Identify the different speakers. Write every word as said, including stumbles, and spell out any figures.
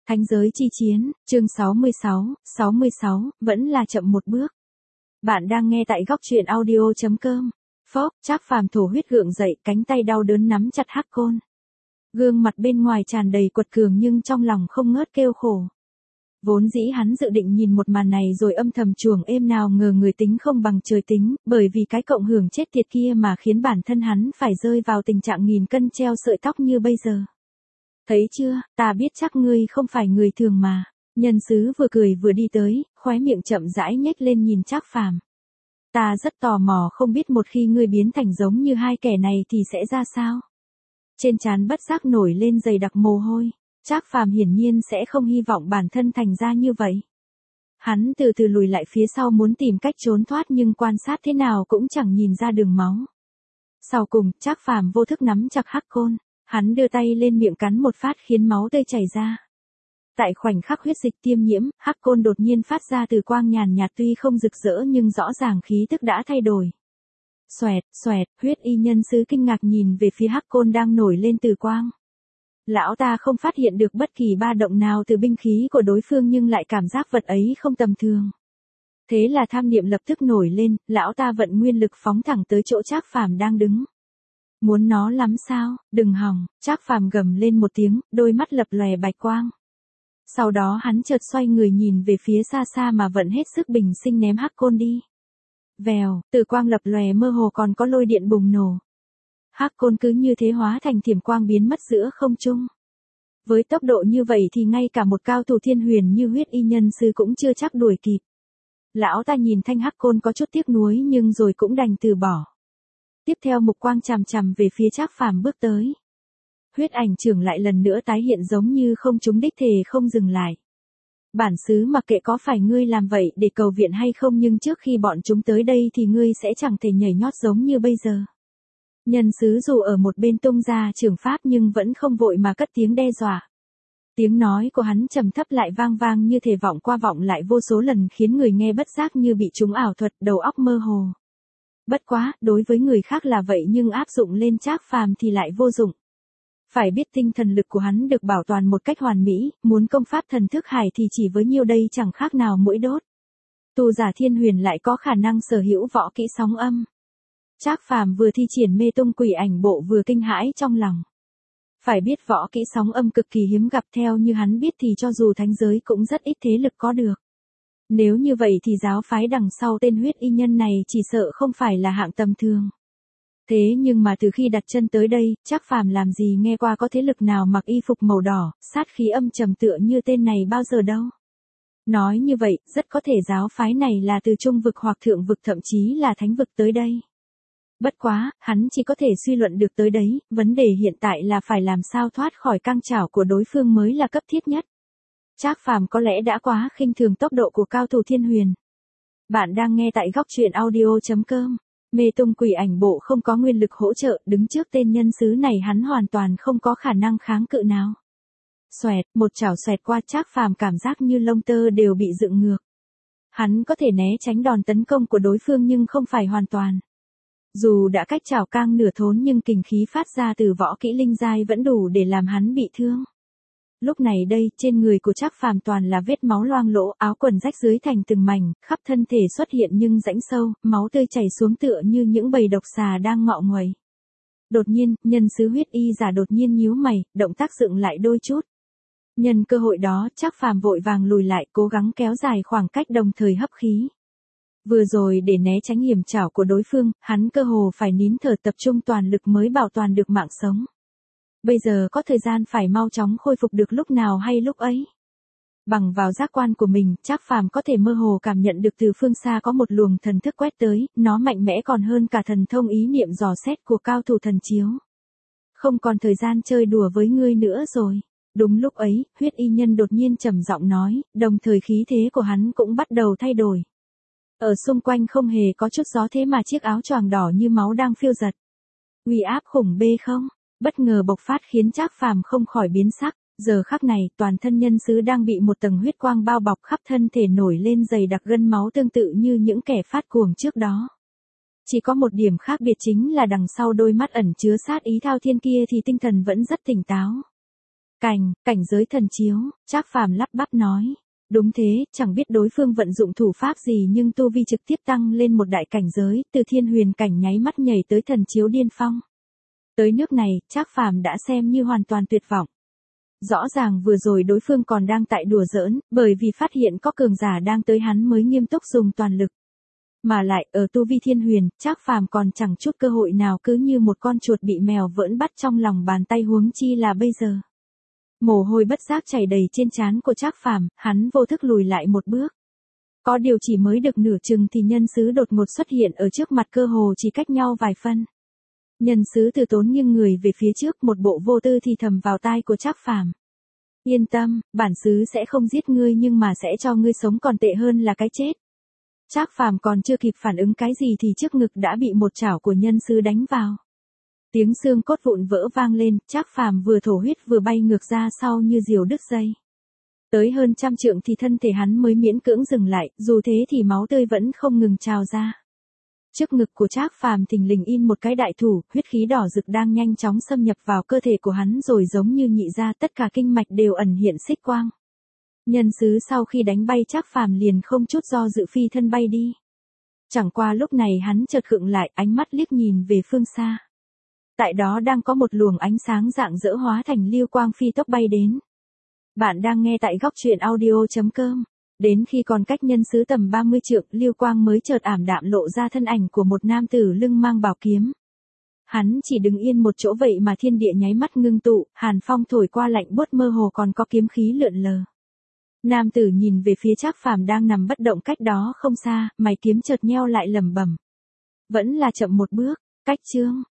Speaker 1: Thánh giới chi chiến, chương sáu mươi sáu, sáu mươi sáu, vẫn là chậm một bước. Bạn đang nghe tại góc truyện audio chấm com. Phốc, Trác Phàm thổ huyết gượng dậy, cánh tay đau đớn nắm chặt hắc côn. Gương mặt bên ngoài tràn đầy quật cường nhưng trong lòng không ngớt kêu khổ. Vốn dĩ hắn dự định nhìn một màn này rồi âm thầm chuồng êm, nào ngờ người tính không bằng trời tính, bởi vì cái cộng hưởng chết tiệt kia mà khiến bản thân hắn phải rơi vào tình trạng nghìn cân treo sợi tóc như bây giờ. Thấy chưa, ta biết chắc ngươi không phải người thường mà. Nhân sứ vừa cười vừa đi tới, khóe miệng chậm rãi nhếch lên nhìn Trác Phàm. Ta rất tò mò không biết một khi ngươi biến thành giống như hai kẻ này thì sẽ ra sao. Trên trán bất giác nổi lên dày đặc mồ hôi. Trác Phàm hiển nhiên sẽ không hy vọng bản thân thành ra như vậy. Hắn từ từ lùi lại phía sau muốn tìm cách trốn thoát nhưng quan sát thế nào cũng chẳng nhìn ra đường máu. Sau cùng, Trác Phàm vô thức nắm chặt hắc côn. Hắn đưa tay lên miệng cắn một phát khiến máu tươi chảy ra. Tại khoảnh khắc huyết dịch tiêm nhiễm, hắc côn đột nhiên phát ra từ quang nhàn nhạt, tuy không rực rỡ nhưng rõ ràng khí tức đã thay đổi. Xoẹt, xoẹt, huyết y nhân sứ kinh ngạc nhìn về phía hắc côn đang nổi lên từ quang. Lão ta không phát hiện được bất kỳ ba động nào từ binh khí của đối phương nhưng lại cảm giác vật ấy không tầm thường. Thế là tham niệm lập tức nổi lên, lão ta vận nguyên lực phóng thẳng tới chỗ Trác Phàm đang đứng. Muốn nó lắm sao, đừng hòng, Trác Phàm gầm lên một tiếng, đôi mắt lập lòe bạch quang. Sau đó hắn chợt xoay người nhìn về phía xa xa mà vận hết sức bình sinh ném hắc côn đi. Vèo, từ quang lập lòe mơ hồ còn có lôi điện bùng nổ. Hắc côn cứ như thế hóa thành thiểm quang biến mất giữa không trung. Với tốc độ như vậy thì ngay cả một cao thủ thiên huyền như huyết y nhân sư cũng chưa chắc đuổi kịp. Lão ta nhìn thanh hắc côn có chút tiếc nuối nhưng rồi cũng đành từ bỏ. Tiếp theo mục quang chằm chằm về phía Trác Phàm bước tới. Huyết ảnh trưởng lại lần nữa tái hiện giống như không trúng đích, thề không dừng lại. Bản xứ mặc kệ có phải ngươi làm vậy để cầu viện hay không, nhưng trước khi bọn chúng tới đây thì ngươi sẽ chẳng thể nhảy nhót giống như bây giờ. Nhân sứ dù ở một bên tung ra trường pháp nhưng vẫn không vội mà cất tiếng đe dọa. Tiếng nói của hắn trầm thấp lại vang vang như thể vọng qua vọng lại vô số lần khiến người nghe bất giác như bị trúng ảo thuật, đầu óc mơ hồ. Bất quá, đối với người khác là vậy nhưng áp dụng lên Trác Phàm thì lại vô dụng. Phải biết tinh thần lực của hắn được bảo toàn một cách hoàn mỹ, muốn công pháp thần thức hải thì chỉ với nhiêu đây chẳng khác nào mũi đốt. Tu giả thiên huyền lại có khả năng sở hữu võ kỹ sóng âm. Trác Phàm vừa thi triển mê tung quỷ ảnh bộ vừa kinh hãi trong lòng. Phải biết võ kỹ sóng âm cực kỳ hiếm gặp, theo như hắn biết thì cho dù thánh giới cũng rất ít thế lực có được. Nếu như vậy thì giáo phái đằng sau tên huyết y nhân này chỉ sợ không phải là hạng tầm thường. Thế nhưng mà từ khi đặt chân tới đây, Trác Phàm làm gì nghe qua có thế lực nào mặc y phục màu đỏ, sát khí âm trầm tựa như tên này bao giờ đâu. Nói như vậy, rất có thể giáo phái này là từ trung vực hoặc thượng vực, thậm chí là thánh vực tới đây. Bất quá, hắn chỉ có thể suy luận được tới đấy, vấn đề hiện tại là phải làm sao thoát khỏi căng chảo của đối phương mới là cấp thiết nhất. Trác Phàm có lẽ đã quá khinh thường tốc độ của cao thủ thiên huyền. Bạn đang nghe tại góc truyện audio chấm com. Mê tung quỷ ảnh bộ không có nguyên lực hỗ trợ, đứng trước tên nhân sứ này hắn hoàn toàn không có khả năng kháng cự nào. Xoẹt, một chảo xoẹt qua, Trác Phàm cảm giác như lông tơ đều bị dựng ngược. Hắn có thể né tránh đòn tấn công của đối phương nhưng không phải hoàn toàn. Dù đã cách chảo cang nửa thốn nhưng kình khí phát ra từ võ kỹ linh giai vẫn đủ để làm hắn bị thương. Lúc này đây, trên người của Trác Phàm toàn là vết máu loang lỗ, áo quần rách dưới thành từng mảnh, khắp thân thể xuất hiện nhưng rãnh sâu, máu tươi chảy xuống tựa như những bầy độc xà đang ngọ nguậy. Đột nhiên, nhân sứ huyết y giả đột nhiên nhíu mày, động tác dựng lại đôi chút. Nhân cơ hội đó, Trác Phàm vội vàng lùi lại, cố gắng kéo dài khoảng cách đồng thời hấp khí. Vừa rồi để né tránh hiểm chảo của đối phương, hắn cơ hồ phải nín thở tập trung toàn lực mới bảo toàn được mạng sống. Bây giờ có thời gian phải mau chóng khôi phục được lúc nào hay lúc ấy. Bằng vào giác quan của mình, Trác Phàm có thể mơ hồ cảm nhận được từ phương xa có một luồng thần thức quét tới, nó mạnh mẽ còn hơn cả thần thông ý niệm dò xét của cao thủ thần chiếu. Không còn thời gian chơi đùa với ngươi nữa rồi. Đúng lúc ấy, huyết y nhân đột nhiên trầm giọng nói, đồng thời khí thế của hắn cũng bắt đầu thay đổi. Ở xung quanh không hề có chút gió thế mà chiếc áo choàng đỏ như máu đang phiêu giật. Uy áp khủng bê không? Bất ngờ bộc phát khiến Trác Phàm không khỏi biến sắc, giờ khắc này toàn thân nhân sứ đang bị một tầng huyết quang bao bọc, khắp thân thể nổi lên dày đặc gân máu tương tự như những kẻ phát cuồng trước đó. Chỉ có một điểm khác biệt chính là đằng sau đôi mắt ẩn chứa sát ý thao thiên kia thì tinh thần vẫn rất tỉnh táo. Cảnh, cảnh giới thần chiếu, Trác Phàm lắp bắp nói. Đúng thế, chẳng biết đối phương vận dụng thủ pháp gì nhưng tu vi trực tiếp tăng lên một đại cảnh giới, từ thiên huyền cảnh nháy mắt nhảy tới thần chiếu điên phong. Tới nước này, Trác Phàm đã xem như hoàn toàn tuyệt vọng. Rõ ràng vừa rồi đối phương còn đang tại đùa giỡn, bởi vì phát hiện có cường giả đang tới hắn mới nghiêm túc dùng toàn lực. Mà lại, ở tu vi thiên huyền, Trác Phàm còn chẳng chút cơ hội nào, cứ như một con chuột bị mèo vỡn bắt trong lòng bàn tay, huống chi là bây giờ. Mồ hôi bất giác chảy đầy trên trán của Trác Phàm, hắn vô thức lùi lại một bước. Có điều chỉ mới được nửa chừng thì nhân sứ đột ngột xuất hiện ở trước mặt, cơ hồ chỉ cách nhau vài phân. Nhân sứ từ tốn nghiêng người về phía trước, một bộ vô tư thì thầm vào tai của Trác Phàm. Yên tâm, bản sứ sẽ không giết ngươi nhưng mà sẽ cho ngươi sống còn tệ hơn là cái chết. Trác Phàm còn chưa kịp phản ứng cái gì thì trước ngực đã bị một chảo của nhân sứ đánh vào. Tiếng xương cốt vụn vỡ vang lên, Trác Phàm vừa thổ huyết vừa bay ngược ra sau như diều đứt dây. Tới hơn trăm trượng thì thân thể hắn mới miễn cưỡng dừng lại, dù thế thì máu tươi vẫn không ngừng trào ra. Trước ngực của Trác Phàm thình lình in một cái đại thủ, huyết khí đỏ rực đang nhanh chóng xâm nhập vào cơ thể của hắn rồi giống như nhị ra, tất cả kinh mạch đều ẩn hiện xích quang. Nhân sứ sau khi đánh bay Trác Phàm liền không chút do dự phi thân bay đi. Chẳng qua lúc này hắn chợt khựng lại, ánh mắt liếc nhìn về phương xa. Tại đó đang có một luồng ánh sáng rạng rỡ hóa thành lưu quang phi tốc bay đến. Bạn đang nghe tại góc truyện audio chấm com. Đến khi còn cách nhân sứ tầm ba mươi trượng, lưu quang mới chợt ảm đạm lộ ra thân ảnh của một nam tử lưng mang bảo kiếm. Hắn chỉ đứng yên một chỗ vậy mà thiên địa nháy mắt ngưng tụ, hàn phong thổi qua lạnh buốt, mơ hồ còn có kiếm khí lượn lờ. Nam tử nhìn về phía Trác Phàm đang nằm bất động cách đó không xa, mày kiếm chợt nheo lại lẩm bẩm. Vẫn là chậm một bước, cách chương.